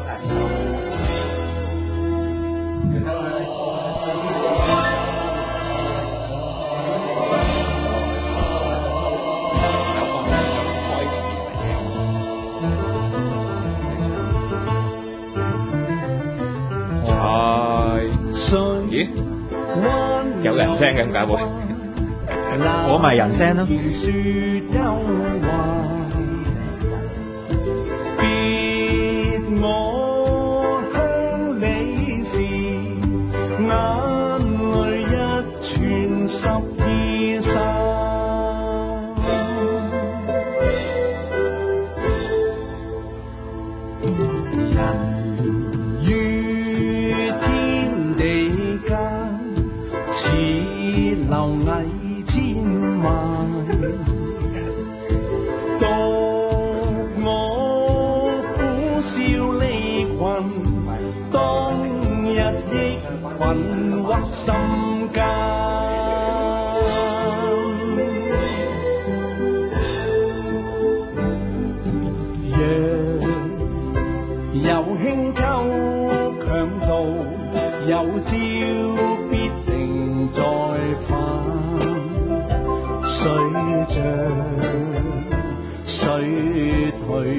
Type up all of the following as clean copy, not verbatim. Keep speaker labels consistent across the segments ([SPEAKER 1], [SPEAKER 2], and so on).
[SPEAKER 1] 咦？有人聲嘅點解會？
[SPEAKER 2] 我咪人聲咯。
[SPEAKER 3] 心間若有輕舟強渡，有朝必定再返。水漲水退，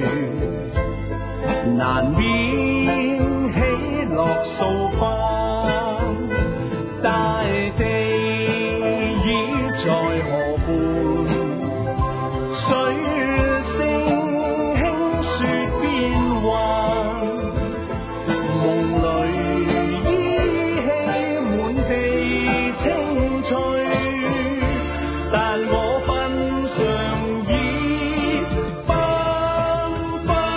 [SPEAKER 3] 難免喜樂掃翻。大地已在河畔，水聲輕說變幻，夢裏依稀滿地青翠，但我奔上已奔奔。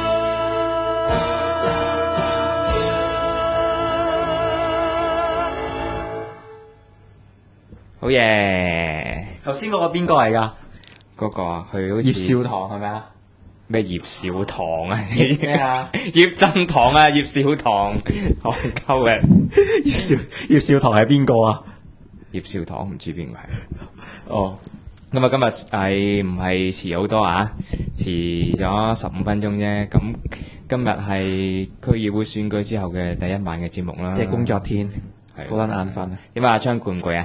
[SPEAKER 1] 好嘢！
[SPEAKER 2] 頭先嗰個邊個嚟㗎？
[SPEAKER 1] 嗰個啊，佢好似
[SPEAKER 2] 葉少棠係咪啊？
[SPEAKER 1] 咩葉少棠啊？
[SPEAKER 2] 咩啊？
[SPEAKER 1] 葉振棠啊，葉少棠，戇鳩嘅。
[SPEAKER 2] 葉少棠係邊個啊？
[SPEAKER 1] 葉少棠唔知邊個係。
[SPEAKER 2] 哦，
[SPEAKER 1] 咁啊，今日係唔係遲好多啊？遲咗15分鐘啫。咁今日係區議會選舉之後嘅第一晚嘅節目啦。
[SPEAKER 2] 即係工作天，
[SPEAKER 1] 係
[SPEAKER 2] 好撚眼瞓啊！
[SPEAKER 1] 點啊？阿昌攰唔攰啊？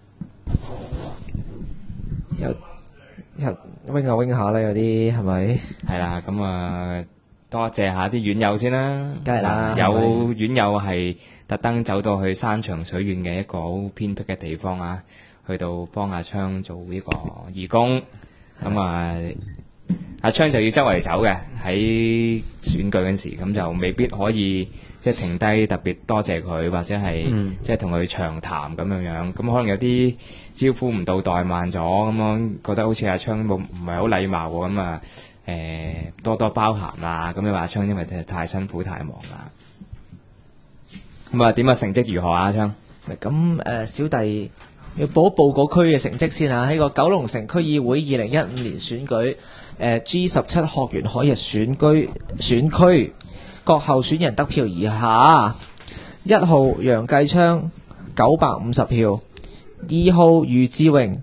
[SPEAKER 4] 有 wing 下啦，有啲係咪？
[SPEAKER 1] 係啦，咁啊，多謝下啲院友先啦。
[SPEAKER 4] 梗係啦，
[SPEAKER 1] 有院友係特登走到去山長水遠嘅一個好偏僻嘅地方啊，去到幫阿昌做呢個義工。咁啊，阿昌就要周圍走嘅，喺選舉嗰時，咁就未必可以即係停低特別多謝佢，或者係即係同佢長談咁樣樣。咁可能有啲招呼唔到，怠慢咗，咁樣覺得好似阿昌唔係好禮貌喎。咁啊多多包涵啦。咁你話阿昌因為太辛苦太忙啦。咁啊點啊，成績如何啊？阿昌？
[SPEAKER 4] 咁小弟要報一報個區嘅成績先嚇。喺個九龍城區議會2015年選舉G17學園海逸選區各候選人得票如下：1號楊繼昌950票，2號余志榮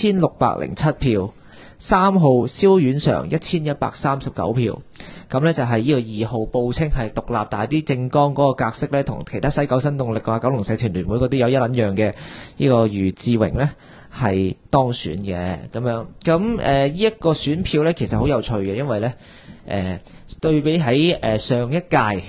[SPEAKER 4] 1607票，3號蕭婉常1139票。咁呢就係呢個2號報稱係獨立，但係啲政綱嗰個格式呢，同其他西九新動力啊、九龍社團聯會嗰啲有一撚樣嘅。呢個余志榮呢係當選嘅咁樣。咁呢一個選票呢，其實好有趣嘅，因為呢對比喺上一屆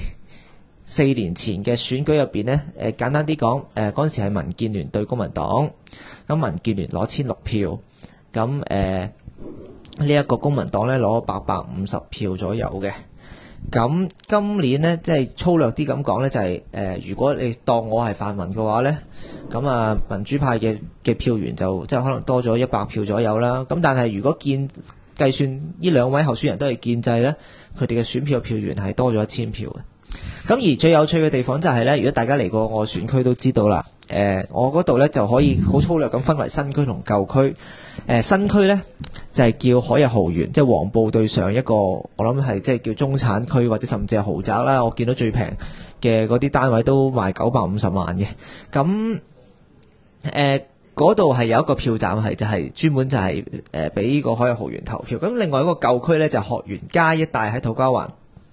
[SPEAKER 4] 4年前嘅選舉入邊呢，簡單啲講，嗰陣時係民建聯對公民黨，咁民建聯攞1006票，咁呢一個公民黨呢攞850票左右嘅。咁今年呢，即係粗略啲咁講呢，就係如果你當我係泛民嘅話呢，咁啊民主派嘅票源就即係可能多咗100票左右啦。咁但係如果計算呢兩位候選人都係建制呢，佢哋嘅選票票源係多咗1000票嘅。咁而最有趣嘅地方就係呢，如果大家嚟過我選區都知道啦，我嗰度呢就可以好粗略咁分為新區同舊區。新區呢就係叫海逸豪園，即係黃埔對上一個，我諗係即係叫中產區或者甚至係豪宅啦。我見到最平嘅嗰啲單位都賣950萬嘅。咁嗰度係有一個票站係就係專門就係俾呢個海逸豪園投票。咁另外一個舊區呢，就係學園街一帶喺土瓜灣。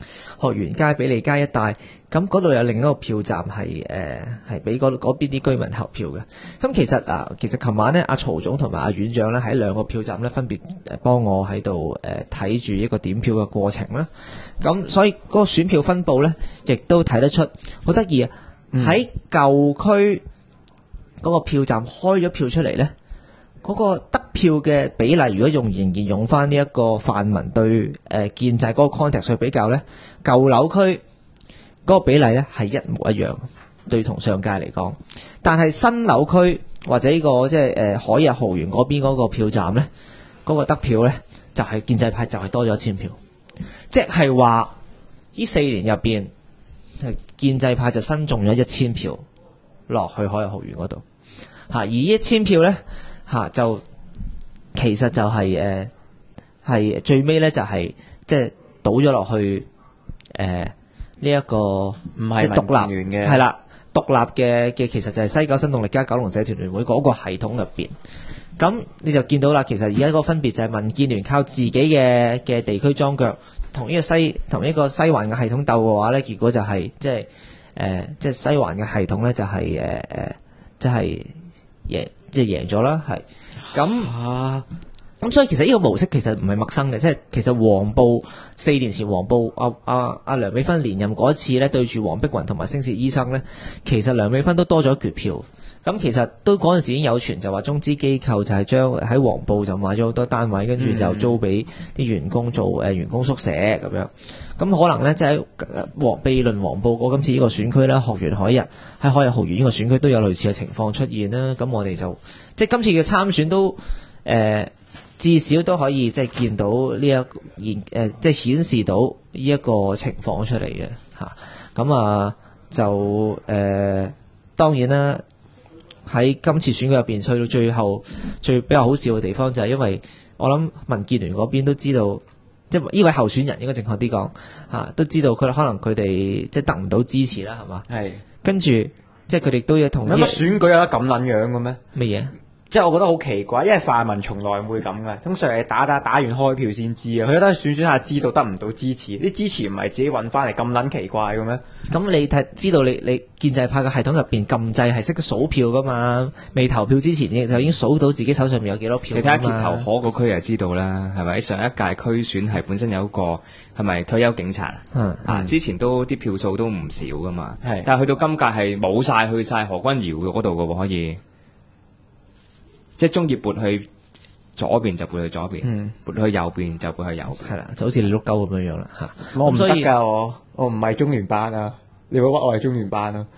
[SPEAKER 4] 學園街、比利街一帶，咁嗰度有另一個票站係俾嗰邊啲居民投票嘅。咁其實琴晚咧，阿曹總同埋阿院長咧喺兩個票站咧分別幫我喺度睇住一個點票嘅過程啦。咁所以嗰個選票分佈咧，亦都睇得出好得意啊！喺舊區嗰個票站開咗票出嚟咧。嗰個得票嘅比例，如果仍然用翻呢一個泛民對建制嗰個 context 去比較呢，舊樓區嗰個比例呢係一模一樣，對同上屆嚟講。但係新樓區或者呢個即係海逸豪園嗰邊嗰個票站呢，嗰個得票呢就係建制派就係多咗1000票，即係話呢4年入邊，建制派就新中咗1000票落去海逸豪園嗰度嚇，而呢1000票呢。就其實就係最尾咧就係即係倒咗落去呢一個唔係獨立
[SPEAKER 2] 嘅
[SPEAKER 4] 係啦，獨立嘅其實就係西九新動力加九龍社團聯會嗰個系統入邊。咁你就見到啦，其實而家個分別就係民建聯靠自己嘅地區裝腳，同呢個西環嘅系統鬥嘅話咧，結果就係即係西環嘅系統咧就係即係贏咗啦，係咁所以其實呢個模式其實唔係陌生嘅，即係其實黃埔4年前黃埔阿梁美芬連任嗰一次咧，對住黃碧雲同埋星屑醫生咧，其實梁美芬都多咗一橛票。咁其實都嗰陣時已經有傳就話中資機構就係將喺黃埔就買咗好多單位，跟住就租俾啲員工做員工宿舍咁樣。咁可能咧即係悖論黃埔嗰今次呢個選區啦，學園海逸喺海逸豪園呢個選區都有類似嘅情況出現啦。咁我哋就即係今次嘅參選都至少都可以即係見到呢即係顯示到呢一個情況出嚟嘅嚇。咁就當然啦。喺今次選舉入邊，去到最後比較好笑嘅地方就係因為我諗民建聯嗰邊都知道，即係呢位候選人應該正確啲講都知道可能佢哋即係得唔到支持啦，係嘛？係。跟住即係佢哋都要同。
[SPEAKER 2] 咁啊選舉有得咁撚樣嘅咩？
[SPEAKER 4] 乜嘢？
[SPEAKER 2] 即係我覺得好奇怪，因為泛民從來唔會咁嘅，通常係打完開票先知啊。佢都係選下知道得唔到支持，啲支持唔係自己揾翻嚟，咁撚奇怪嘅咩？
[SPEAKER 4] 咁你知道你建制派嘅系統入邊撳掣係識得數票噶嘛？未投票之前就已經數到自己手上面有幾多票。
[SPEAKER 1] 你睇下橋頭河個區就知道啦，係咪？上一屆區選係本身有一個係咪退休警察之前都啲票數都唔少噶嘛。係，但係去到今屆係冇晒去晒何君堯嗰度嘅喎，可以。即係中意撥去左邊就撥去左邊，撥去右邊就撥去右邊。係啦，就好似你碌鳩咁樣啦嚇。
[SPEAKER 2] 我唔得㗎，我唔係中聯辦啊！你會屈我係中聯辦啊？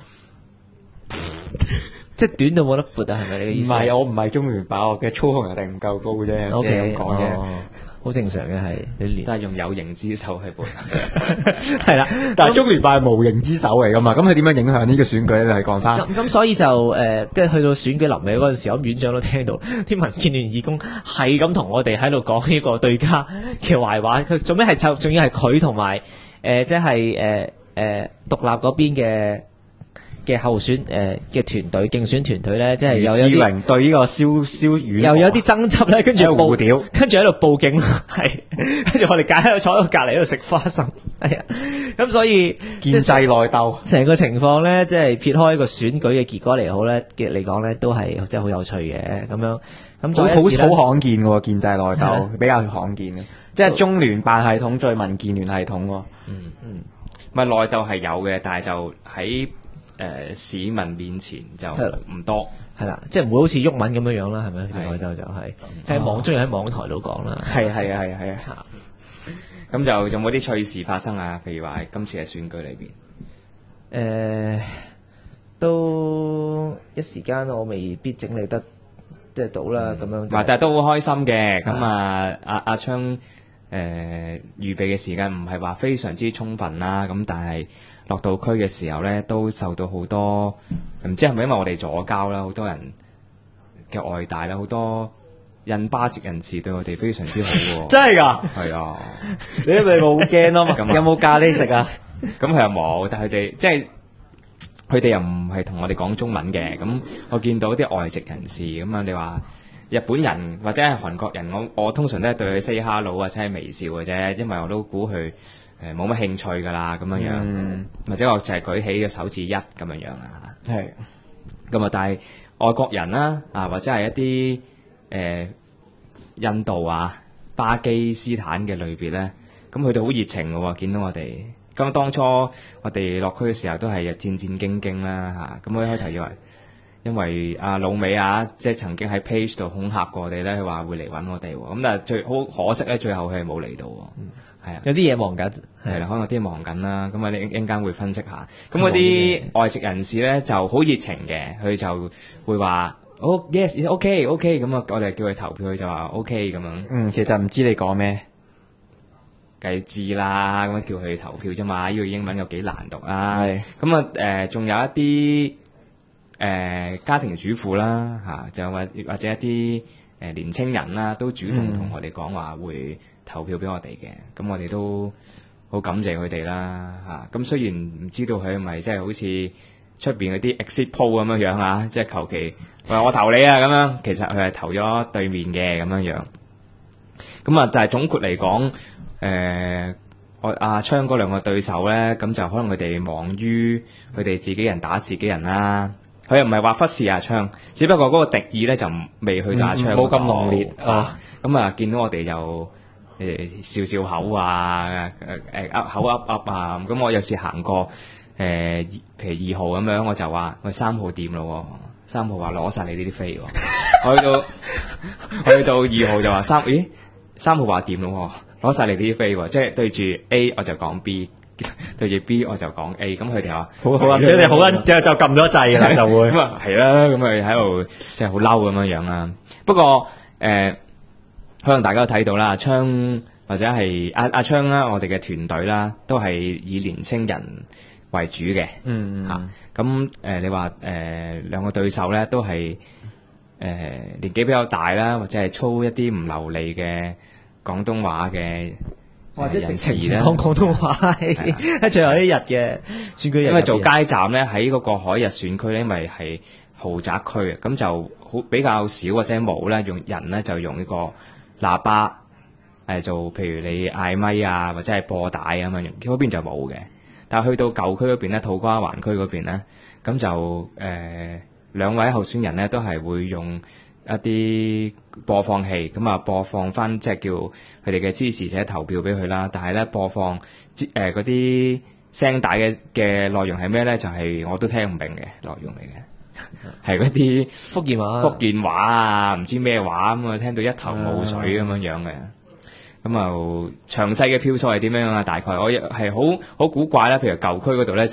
[SPEAKER 4] 即係短到冇得撥啊？係咪你嘅意思？
[SPEAKER 2] 唔係，我唔係中聯辦，我嘅操控能力唔夠高啫，即係咁講啫。
[SPEAKER 4] 好正常嘅係，
[SPEAKER 1] 都係用有形之手去撥。
[SPEAKER 2] 係啦，但係中聯辦係無形之手嚟噶嘛，咁佢點樣影響呢個選舉咧？你係講翻。
[SPEAKER 4] 咁所以就即係去到選舉臨尾嗰陣時，咁院長都聽到啲民建聯義工係咁同我哋喺度講呢個對家嘅壞話。佢做咩係仲要係佢同埋即係獨立嗰邊嘅候選嘅團隊競選團隊咧，即係有啲
[SPEAKER 2] 對呢個蕭遠
[SPEAKER 4] 又有啲爭執咧，跟住
[SPEAKER 2] 互屌，
[SPEAKER 4] 跟住喺度報警，係跟住我哋喺度坐喺度隔離喺度食花生，係啊，咁所以
[SPEAKER 2] 建制內鬥
[SPEAKER 4] 成個情況咧，即係撇開一個選舉嘅結果嚟好咧嘅嚟講咧，都係真係好有趣嘅咁樣。咁
[SPEAKER 2] 好罕見喎，建制內鬥比較罕見嘅，即係中聯辦系統對民建聯系統喎。
[SPEAKER 1] 唔係內鬥係有嘅，但係就喺市民面前就唔多，
[SPEAKER 4] 係啦，即係唔會好似毓民咁樣樣啦，係咪？內鬥就係即係中意喺網台度講啦，
[SPEAKER 2] 係啊。
[SPEAKER 1] 咁就有冇啲趣事發生啊？譬如話喺今次嘅選舉裏邊，
[SPEAKER 4] 都一時間我未必整理得即係到啦，咁樣。
[SPEAKER 1] 但係都好開心嘅。咁阿昌預備嘅時間唔係話非常之充分啦，咁但係落到區嘅時候咧，都受到好多唔知係咪因為我哋左膠啦，好多人嘅愛戴啦，好多印巴籍人士對我哋非常之好喎。
[SPEAKER 2] 真係㗎？
[SPEAKER 1] 係啊，
[SPEAKER 2] 你係咪冇驚啊嘛？有冇咖喱食啊？
[SPEAKER 1] 咁佢又冇，但係佢哋即係佢哋又唔係同我哋講中文嘅。咁我見到啲外籍人士咁啊，你話日本人或者係韓國人，我通常都係對佢 say hello 或者係微笑嘅啫，因為我都估佢冇乜興趣㗎啦咁樣樣，或者我就係舉起個手指一咁樣樣啊。
[SPEAKER 2] 係
[SPEAKER 1] 咁啊，但係外國人啦或者係一啲印度啊、巴基斯坦嘅類別咧，咁佢哋好熱情嘅喎，見到我哋。咁當初我哋落區嘅時候都係戰戰兢兢啦嚇，咁我一開頭以為。因為阿老美即係曾經喺 page 度恐嚇過我哋咧，佢話會嚟揾我哋喎。咁但係最好可惜咧，最後佢係冇嚟到喎。係啊，
[SPEAKER 4] 有啲嘢忙緊，
[SPEAKER 1] 係啦，可能有啲忙緊啦。咁你一陣間會分析下。咁嗰啲外籍人士咧就好熱情嘅，佢就會話yes，OK，OK，咁啊，我哋叫佢投票，佢就話 OK 咁樣。
[SPEAKER 2] 其實唔知你講咩，
[SPEAKER 1] 梗係知啦。咁叫佢投票啫嘛。呢個英文有幾難讀啊？
[SPEAKER 2] 係
[SPEAKER 1] 咁啊仲有一啲。家庭主婦啦就或者一啲年青人啦，都主動同我哋講話會投票俾我哋嘅，咁我哋都好感謝佢哋啦咁雖然唔知道佢係咪即係好似出邊嗰啲 exit poll 咁樣樣即係求其話我投你啊咁樣，其實佢係投咗對面嘅咁樣樣。咁啊，但係總括嚟講，我阿昌嗰兩個對手咧，咁就可能佢哋忙於佢哋自己人打自己人啦。佢又唔係話忽視阿昌，只不過嗰個敵意咧就未去到阿昌
[SPEAKER 2] 冇咁濃烈
[SPEAKER 1] 咁啊，見到我哋就笑笑口啊，口噏噏啊。咁我有時行過譬如2號咁樣，我就話喂3號掂咯，3號話攞晒你呢啲飛喎。去到2號就話3號話掂咯，攞晒你呢啲飛喎，即係對住 A 我就講 B。對住 B 我就講 A， 咁佢哋話
[SPEAKER 2] 好啊，你哋好啊，就撳咗掣啦，就會
[SPEAKER 1] 咁啊係啦，咁佢喺度即係好嬲咁樣樣啦。不過可能大家都睇到啦，阿昌或者係阿昌啦，我哋嘅團隊啦，都係以年青人為主嘅。咁你話兩個對手咧都係年紀比較大啦，或者係操一啲唔流利嘅廣東話嘅。
[SPEAKER 4] 或者直情
[SPEAKER 1] 咧
[SPEAKER 4] 講廣東話喺最後一日嘅選舉日，
[SPEAKER 1] 因為做街站咧喺嗰個海逸選區咧，因為係豪宅區啊，咁就比較少或者冇咧用人咧就用呢個喇叭做，譬如你嗌咪啊或者係播帶咁樣，嗰邊就冇嘅。但係去到舊區嗰邊咧，土瓜灣區嗰邊咧，咁就兩位候選人咧都係會用一啲播放器，咁啊播放翻即係叫佢哋嘅支持者投票俾佢啦。但係咧播放嗰啲聲帶嘅內容係咩咧？就係我都聽唔明嘅內容嚟嘅，係嗰啲福建話啊，唔知咩話咁啊，聽到一頭霧水咁樣樣嘅。咁啊詳細嘅票數係點樣啊？大概我係好古怪啦。譬如舊區嗰度咧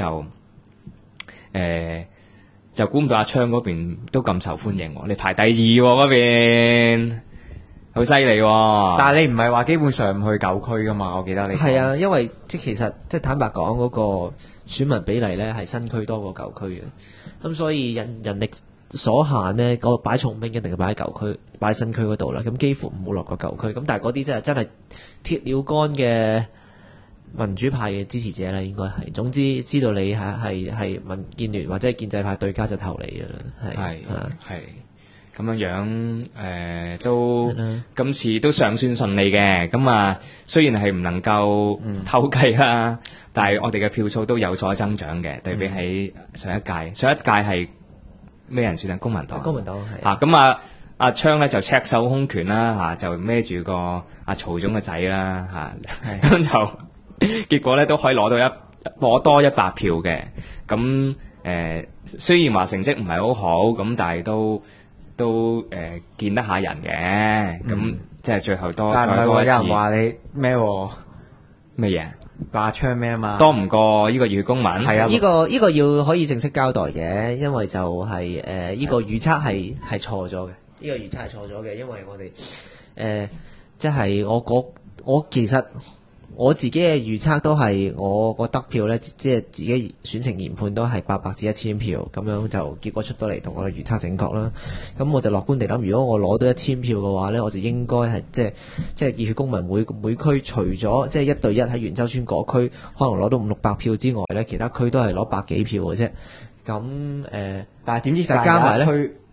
[SPEAKER 1] 就估唔到阿昌嗰邊都咁受歡迎喎，你排第2嗰邊，好犀利喎！
[SPEAKER 2] 但係你唔係話基本上唔去舊區噶嘛？我記得你
[SPEAKER 4] 係啊，因為其實坦白講嗰個選民比例咧係新區多過舊區嘅，咁所以人力所限呢，嗰個擺重兵一定要擺喺舊區、擺喺新區嗰度啦。咁幾乎唔會落過舊區，咁但係嗰啲真係鐵了杆嘅民主派嘅支持者啦，應該係。總之知道你係民建聯或者係建制派對家就投你㗎啦，
[SPEAKER 1] 係咁樣都今次都尚算順利嘅。咁啊，雖然係唔能夠偷雞啦，但係我哋嘅票數都有所增長嘅，對比起上一屆。上一屆係咩人選啊？公民黨。公民黨係。咁啊，阿昌咧就赤手空拳啦，就孭住個阿曹總嘅仔啦，咁就。結果咧都可以攞多100票嘅，咁雖然話成績唔係好好，咁但係都見得下人嘅，咁即係最後再多一次。
[SPEAKER 2] 有人話你咩
[SPEAKER 1] 嘢？
[SPEAKER 2] 話槍咩啊嘛？
[SPEAKER 1] 多唔過呢個熱血公民。
[SPEAKER 2] 係啊，
[SPEAKER 4] 呢個要可以正式交代嘅，因為就係呢個預測係錯咗嘅，呢個預測係錯咗嘅，因為我哋即係我其實。我自己嘅預測都係我個得票呢，即係自己選情研判都係800至1000票，咁樣就結果出到嚟同我嘅預測正確啦。咁我就樂觀地諗，如果我攞到1000票嘅話呢，我就應該係即係熱血公民每區除咗即係1對1喺元洲村嗰區可能攞到500-600票之外呢，其他區都係攞100幾票嘅啫。咁
[SPEAKER 2] 但係點知
[SPEAKER 4] 加埋呢，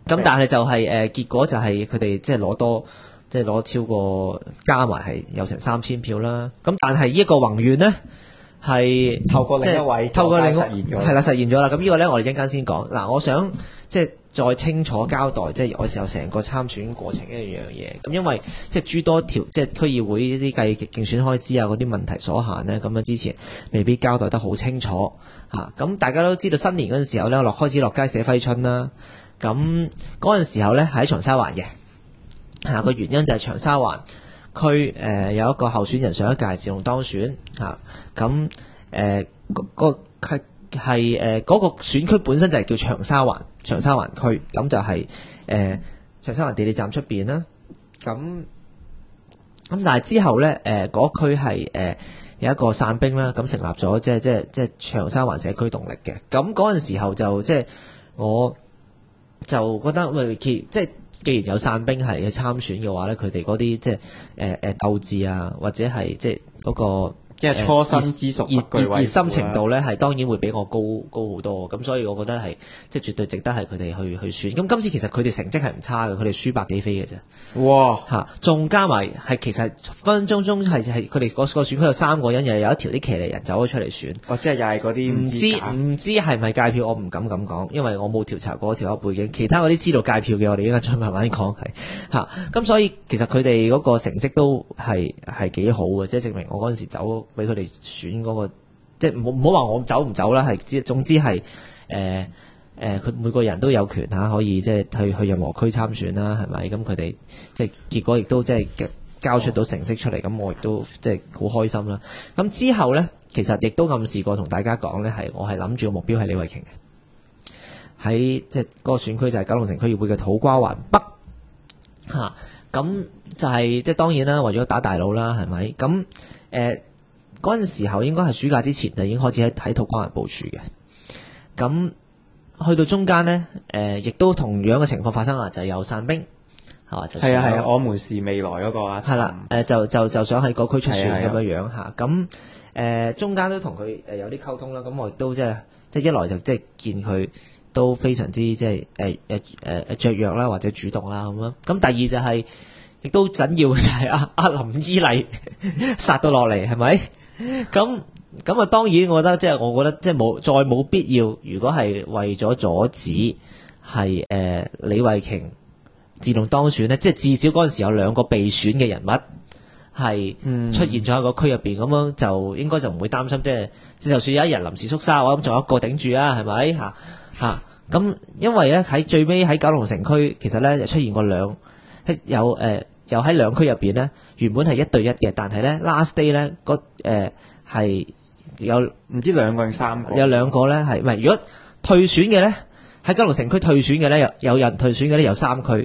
[SPEAKER 4] 咁但係就係結果就係佢哋即係攞超過加埋係有成3000票啦。咁但係呢一個宏願呢，係
[SPEAKER 2] 透過另一位
[SPEAKER 4] 透過另一
[SPEAKER 2] 作家實現咗
[SPEAKER 4] 係啦實現咗啦。咁呢個呢，我哋一陣間先講。嗱，我想即係再清楚交代，即係我時候成個參選過程一樣嘢。咁因為即係諸多條即係區議會呢啲計競選開支啊嗰啲問題所限呢，咁樣之前未必交代得好清楚嚇。咁大家都知道新年嗰陣時候呢，開始落街寫揮春啦。咁嗰陣時候呢，係喺長沙灣嘅。個原因就係長沙灣區有一個候選人上一屆自動當選嚇，咁嗰個選區本身就係叫長沙灣區，咁就係長沙灣地鐵站出邊啦。咁但係之後咧嗰區係有一個散兵啦，咁成立咗即係長沙灣社區動力嘅。咁嗰陣時候就即係我就覺得即係既然有散兵係去參選嘅話咧，佢哋嗰啲即係鬥志啊，或者係即係嗰個
[SPEAKER 2] 即係初生之犢不懼畏虎啦
[SPEAKER 4] 熱心程度咧，係當然會比我高好多。咁所以我覺得係即係絕對值得係佢哋去選。咁今次其實佢哋成績係唔差嘅，佢哋輸百幾飛嘅啫。
[SPEAKER 2] 哇！
[SPEAKER 4] 仲加埋係其實分分鐘鐘係佢哋個選區有3個人，又有一條啲騎呢人走咗出嚟選。
[SPEAKER 2] 即係又係嗰啲
[SPEAKER 4] 唔知係咪界票，我唔敢咁講，因為我冇調查過條友背景。其他嗰啲知道界票嘅，我哋應該再慢慢講係咁所以其實佢哋嗰個成績都係幾好嘅，即係證明我嗰陣時走俾佢哋選嗰個，即係唔好話我走唔走啦，係總之係佢每個人都有權可以即係去任何區參選啦，係咪？咁佢哋即係結果亦都即係交出到成績出嚟，咁我亦都即係好開心啦。咁之後呢，其實亦都暗示過同大家講呢，係我係諗住個目標係李慧瓊嘅，喺即係嗰個選區就係九龍城區議會嘅土瓜灣北咁就係即係當然啦，為咗打大佬啦，係咪？咁嗰陣時候應該係暑假之前就已經開始喺土瓜灣部署嘅。咁去到中間呢，亦都同樣嘅情況發生啦，就有散兵係嘛？
[SPEAKER 2] 係啊，我們是未來嗰個啊。
[SPEAKER 4] 係啦，就想喺嗰區出選咁樣嚇。咁中間都同佢有啲溝通啦。咁我亦都即係一來就即係見佢都非常之即係雀躍啦，或者主動啦咁樣。咁第二就係亦都緊要嘅就係阿林依麗殺到落嚟係咪？咁啊，當然我覺得即係再冇必要。如果係為咗阻止係李慧瓊自動當選呢，即係至少嗰陣時有2個被選嘅人物係出現咗喺個區入邊，咁樣就應該就唔會擔心，即係就算有一日臨時縮沙嘅話，咁仲有一個頂住啊，係咪嚇？咁因為咧喺最尾喺九龍城區，其實咧出現過又喺2區入邊咧，原本係1對1嘅，但係咧 last day 咧係有
[SPEAKER 2] 唔知2個定3個，
[SPEAKER 4] 有2個咧係唔係？如果退選嘅咧喺九龍城區退選嘅咧，有人退選嘅咧有3區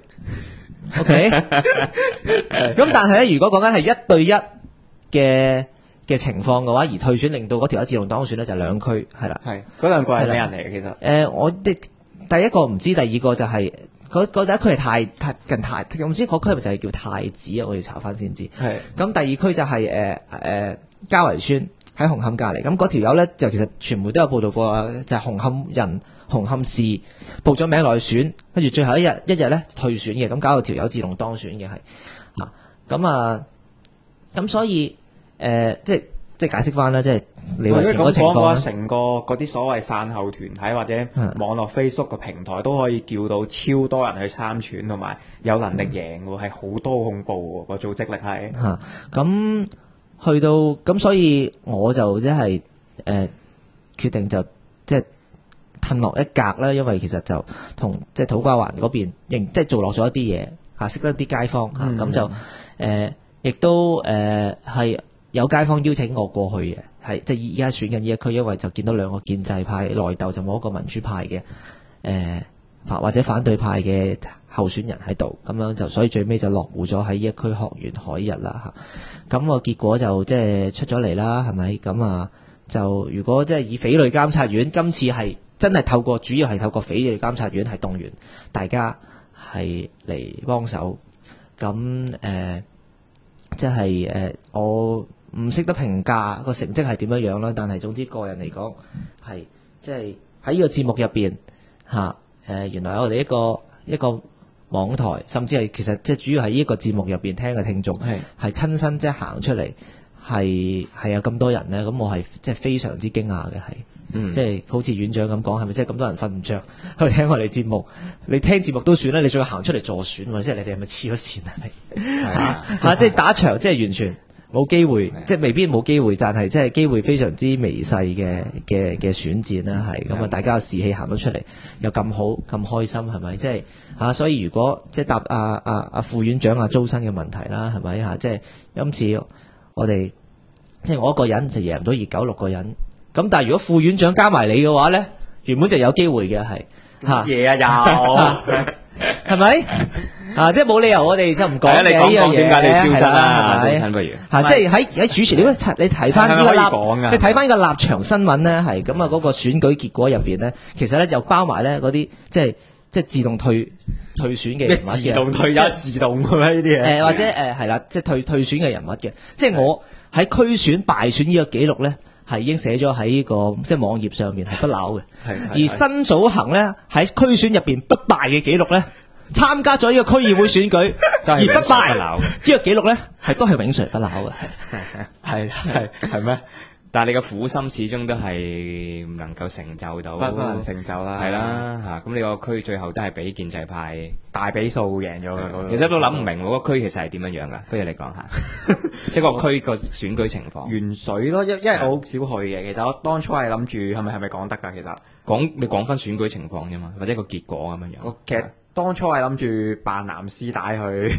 [SPEAKER 4] ，OK 咁但係咧，如果講緊係1對1嘅情況嘅話，而退選令到嗰條友自動當選咧，就2區係啦。
[SPEAKER 2] 係嗰2個係咩人嚟嘅？其實
[SPEAKER 4] 我哋第一個唔知，第二個就係嗰第一區係太，我唔知嗰區係咪就係叫太子啊？我要查翻先知。係咁，第二區就係嘉圍村喺紅磡隔離。咁嗰條友咧就其實傳媒都有報道過，就係紅磡市報咗名落去選，跟住最後一日咧退選嘅，咁搞到條友自動當選嘅係咁所以即係解釋翻啦，即係李慧瓊嘅情況咧，
[SPEAKER 2] 成個嗰啲所謂散後團體或者網絡 Facebook 嘅平台都可以叫到超多人去參選，同埋有能力贏喎，係好多恐怖喎，個組織力係
[SPEAKER 4] 咁去到咁，所以我就即係決定就即係褪落一格啦，因為其實就同即係土瓜灣嗰邊即係做落咗一啲嘢識得啲街坊咁就亦都係有街坊邀請我過去嘅，係即係而家選緊呢一區，因為就見到2個建制派內鬥，就冇一個民主派嘅或者反對派嘅候選人喺度，咁樣就所以最尾就落戶咗喺呢一區學園海逸啦嚇。咁個結果就即係出咗嚟啦，係咪？咁就如果即係以匪類監察院今次係真係主要係透過匪類監察院係動員大家係嚟幫手，咁即係我唔識得評價個成績係點樣啦，但係總之個人嚟講係即係喺呢個節目入邊原來我哋一個一個網台，甚至係其實即係主要係呢一個節目入邊聽嘅聽眾，係親身即係行出嚟，係有咁多人咧，咁我係即係非常之驚訝嘅，即係好似院長咁講，係咪即係咁多人瞓唔着去聽我哋節目？你聽節目都算啦，你仲要行出嚟助選喎，即係你哋係咪黐咗線啊？係即係打場，即係完全冇機會，即係未必冇機會，但係即係機會非常之微細嘅選戰啦，係咁啊！大家嘅士氣行到出嚟，又咁好咁開心，係咪？即係所以如果即係答阿副院長租新嘅問題啦，係咪即係今次我哋即係我一個人就贏唔到296個人。咁但係如果副院長加埋你嘅話咧，原本就有機會嘅，係
[SPEAKER 2] 嘢有
[SPEAKER 4] 係咪？即係冇理由我哋就唔講嘅。
[SPEAKER 1] 你講講點解你消失
[SPEAKER 4] 啦？
[SPEAKER 1] 早晨不如
[SPEAKER 4] 即係喺主持你提翻呢個你睇翻呢個立場新聞咧，係咁啊嗰個選舉結果入邊咧，其實咧又包埋咧嗰啲即係自動退選嘅人物嘅，
[SPEAKER 2] 自動退自動嘅咩呢啲嘢？
[SPEAKER 4] 或者係啦，即係退選嘅人物嘅，即係我喺區選敗選呢個記錄咧。係已經寫咗喺呢個即係網頁上面係不朽嘅，而新組行咧喺區選入邊不敗嘅記錄咧，參加咗呢個區議會選舉而不敗呢個記錄咧係都係永垂不朽嘅，
[SPEAKER 2] 係咩？
[SPEAKER 1] 但係你嘅苦心始終都係唔能夠成就到，
[SPEAKER 2] 不能成就啦，
[SPEAKER 1] 係啦咁你個區最後都係俾建制派
[SPEAKER 2] 大比數贏咗嘅。
[SPEAKER 1] 其實都諗唔明嗰個區其實係點樣樣噶，不如你講下，即係個區個選舉情況。
[SPEAKER 2] 原水咯，因為我好少去嘅。其實我當初係諗住係咪講得㗎？其實
[SPEAKER 1] 你講翻選舉情況啫嘛，或者個結果咁樣樣。
[SPEAKER 2] 其實當初係諗住扮藍絲帶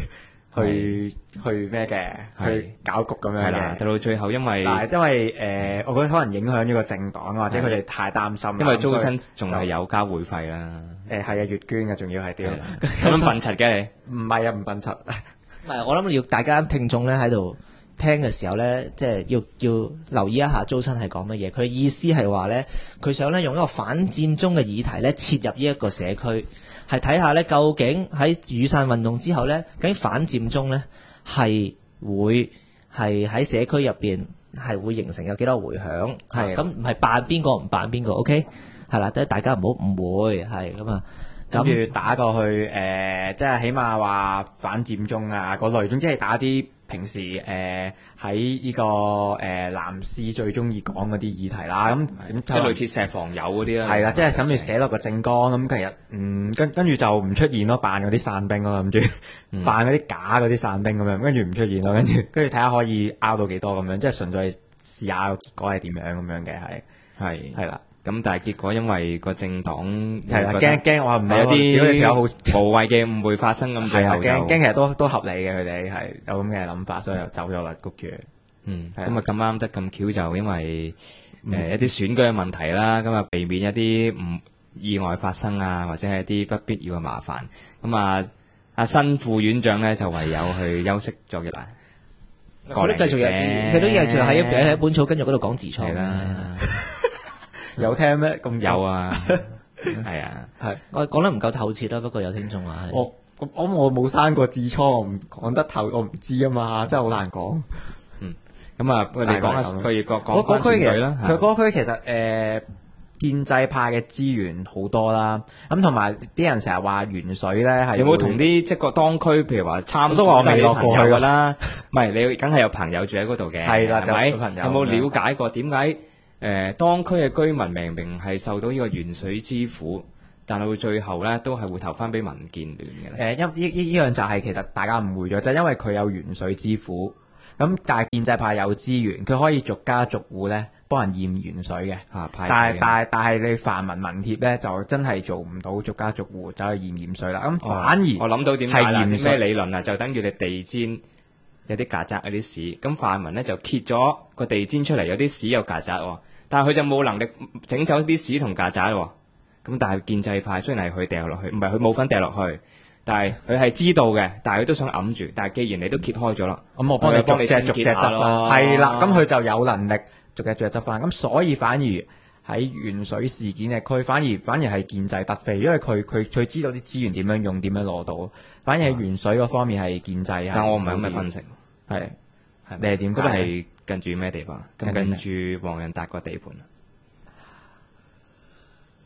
[SPEAKER 2] 去咩嘅，去搞局咁樣嘅。
[SPEAKER 1] 到最後因為
[SPEAKER 2] 我覺得可能影響咗個政黨，或者佢哋太擔心。
[SPEAKER 1] 因為租新仲係有交會費啦。
[SPEAKER 2] 係啊，月捐嘅，仲要係屌
[SPEAKER 1] 咁樣笨柒嘅你？
[SPEAKER 2] 唔係啊，唔笨柒。
[SPEAKER 4] 唔係，我諗要大家聽眾咧喺度聽嘅時候咧，即係要留意一下租新係講乜嘢。佢意思係話咧，佢想咧用一個反佔中嘅議題咧切入呢一個社區。係睇下咧，究竟喺雨傘運動之後咧，究竟反佔中咧係會係喺社區入邊係會形成有幾多回響？係咁唔係扮邊個唔扮邊個 ？OK 係啦，即係大家唔好誤會係咁啊。
[SPEAKER 2] 跟住打過去即係起碼話反佔中啊嗰類，總之係打啲平時喺呢個藍絲最中意講嗰啲議題啦。咁
[SPEAKER 1] 即係類似石房友嗰啲啦。
[SPEAKER 2] 係啦，即係諗住寫落個政綱咁，其實跟住就唔出現咯，扮嗰啲散兵咯，諗住扮嗰啲假嗰啲散兵咁樣，跟住唔出現咯，跟住睇下可以拗到幾多咁樣，即係純粹試下個結果係點樣咁樣嘅，係啦。
[SPEAKER 1] 咁但係結果因為個政黨
[SPEAKER 2] 係啦，驚我唔係
[SPEAKER 1] 有啲無謂嘅誤會發生咁，最後
[SPEAKER 2] 驚其實都合理嘅，佢哋係有咁嘅諗法，所以就走咗啦，谷住。
[SPEAKER 1] 咁咁啱得咁巧就因為一啲選舉嘅問題啦，咁避免一啲唔意外發生啊，或者係一啲不必要嘅麻煩。咁阿新副院長咧就唯有去休息咗幾耐。
[SPEAKER 4] 佢都繼續喺本草根肉嗰度講痔瘡啦。
[SPEAKER 2] 有聽咩？咁
[SPEAKER 1] 有啊，係啊，
[SPEAKER 4] 我講得唔夠透徹啦。不過有聽眾話
[SPEAKER 2] 我冇生過痔瘡，我唔講得透，我唔知啊嘛，真係好難講。
[SPEAKER 1] 咁我哋講下不如講翻選舉啦。
[SPEAKER 2] 佢嗰區其實建制派嘅資源好多啦，咁同埋啲人成日話鉛水咧係
[SPEAKER 1] 有冇同啲即個當區，譬如話參選
[SPEAKER 2] 都話我未落過去
[SPEAKER 1] 㗎啦？唔係你梗係有朋友住喺嗰度嘅，
[SPEAKER 2] 係啦，
[SPEAKER 1] 係咪？
[SPEAKER 2] 有朋友
[SPEAKER 1] 有冇了解過點解？當區嘅居民明明係受到呢個鉛水之苦，但係會最後咧都係會投翻俾民建聯嘅咧。
[SPEAKER 2] 呢樣就係其實大家誤會咗，就係因為佢有鉛水之苦，咁但係建制派有資源，佢可以逐家逐戶咧幫人驗鉛水嘅。但係你泛民民協咧就真係做唔到逐家逐戶走去驗鉛水啦。咁反而
[SPEAKER 1] 我諗到點解啦？
[SPEAKER 2] 係
[SPEAKER 1] 咩理論啊？就等於你地氈有啲曱甴有啲屎，咁泛民咧就揭咗個地氈出嚟，有啲屎有曱甴喎。但係佢就冇能力整走啲屎同曱甴喎，咁但係建制派雖然係佢掉落去，唔係佢冇份掉落去，但係佢係知道嘅，但係佢都想揞住。但係既然你都揭開咗啦，
[SPEAKER 2] 咁我幫你逐隻執翻，係啦，咁佢就有能力逐隻執翻。咁所以反而喺鉛水事件嘅區，反而係建制得飛，因為佢知道啲資源點樣用，點樣攞到。反而喺鉛水嗰方面係建制。
[SPEAKER 1] 但我唔係咁嘅分析，
[SPEAKER 2] 係你係點？
[SPEAKER 1] 嗰度係近住咩地方？咁近住黃仁達個地盤。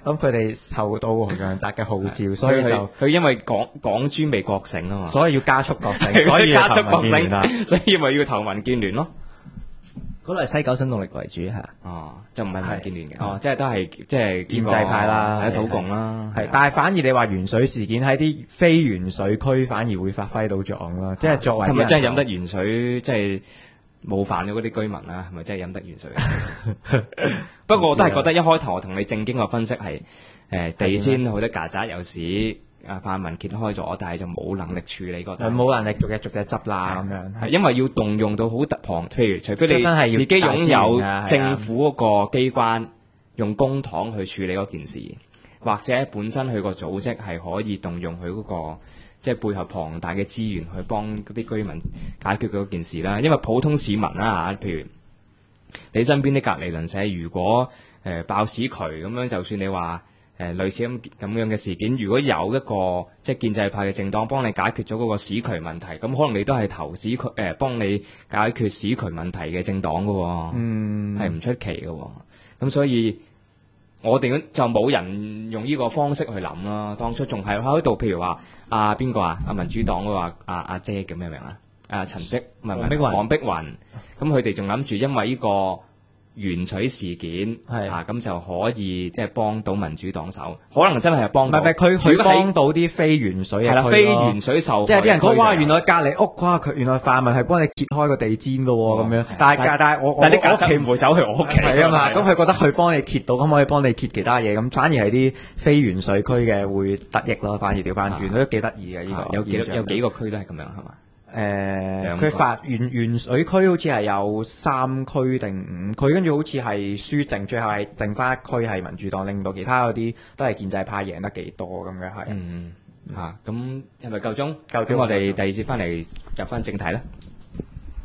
[SPEAKER 2] 咁佢哋受到黃洋達嘅號召，所以就
[SPEAKER 1] 佢因為港專未覺醒啊嘛，
[SPEAKER 2] 所以要加速覺醒，所以
[SPEAKER 1] 加速覺
[SPEAKER 2] 投民建聯啦
[SPEAKER 1] 醒，所以咪要投民建聯咯。
[SPEAKER 4] 嗰度係西九新動力為主嚇。
[SPEAKER 1] 哦，就唔係民建聯嘅，
[SPEAKER 2] 係
[SPEAKER 1] 哦，即係都係即係
[SPEAKER 2] 建制派啦
[SPEAKER 1] 係土共啦，
[SPEAKER 2] 係，但係反而你話鉛水事件喺啲非鉛水區反而會發揮到作用啦，即係作為
[SPEAKER 1] 係咪真係飲得鉛水，即係冒犯咗嗰啲居民啊？係咪真係飲得鉛水？不過我都係覺得一開頭我同你正經嘅分析係地先好多曱甴有屎。泛民揭開咗，但係就冇能力處理嗰單，
[SPEAKER 2] 冇能力逐隻執啦咁樣。
[SPEAKER 1] 係因為要動用到好突龐，譬如除非你
[SPEAKER 2] 真係要
[SPEAKER 1] 自己擁有
[SPEAKER 2] 大資源啊
[SPEAKER 1] 政府嗰個機關用公帑去處理嗰件事，或者本身佢個組織係可以動用佢嗰個即係背後龐大嘅資源去幫嗰啲居民解決嗰件事啦。因為普通市民啦嚇，譬如你身邊啲隔離鄰舍，如果爆屎渠咁樣，就算你話類似咁樣嘅事件，如果有一個即係建制派嘅政黨幫你解決咗嗰個屎渠問題，咁可能你都係投屎渠幫你解決屎渠問題嘅政黨㗎喎，係唔出奇嘅喎。咁所以我哋就冇人用呢個方式去諗啦。當初仲係喺度，譬如話邊個民主黨嘅話阿姐叫咩名啊？陳碧唔係黃碧雲，咁佢哋仲諗住因為呢個鉛水事件咁就可以即係幫到民主黨手，可能真係幫到。
[SPEAKER 2] 唔係佢幫到啲非鉛水嘅區咯，
[SPEAKER 1] 非鉛水受害，
[SPEAKER 2] 即係啲人講哇，原來隔離屋哇，佢原來泛民係幫你揭開個地氈㗎喎咁樣。但係
[SPEAKER 1] 啲曱甴唔會走去我屋企
[SPEAKER 2] 係啊嘛，咁佢覺得佢幫你揭到，咁可以幫你揭其他嘢，咁反而係啲非鉛水區嘅會得益咯。反而調翻轉都幾得意嘅呢個。
[SPEAKER 1] 有幾個區都係咁樣係嘛？
[SPEAKER 2] 佢發鉛水區好似係有3區定5區，跟住好似係輸剩，最後係剩翻一區係民主黨領到，其他嗰啲都係建制派贏得幾多咁嘅係。
[SPEAKER 1] 咁係咪夠鐘？咁我哋第二節翻嚟入翻正題啦。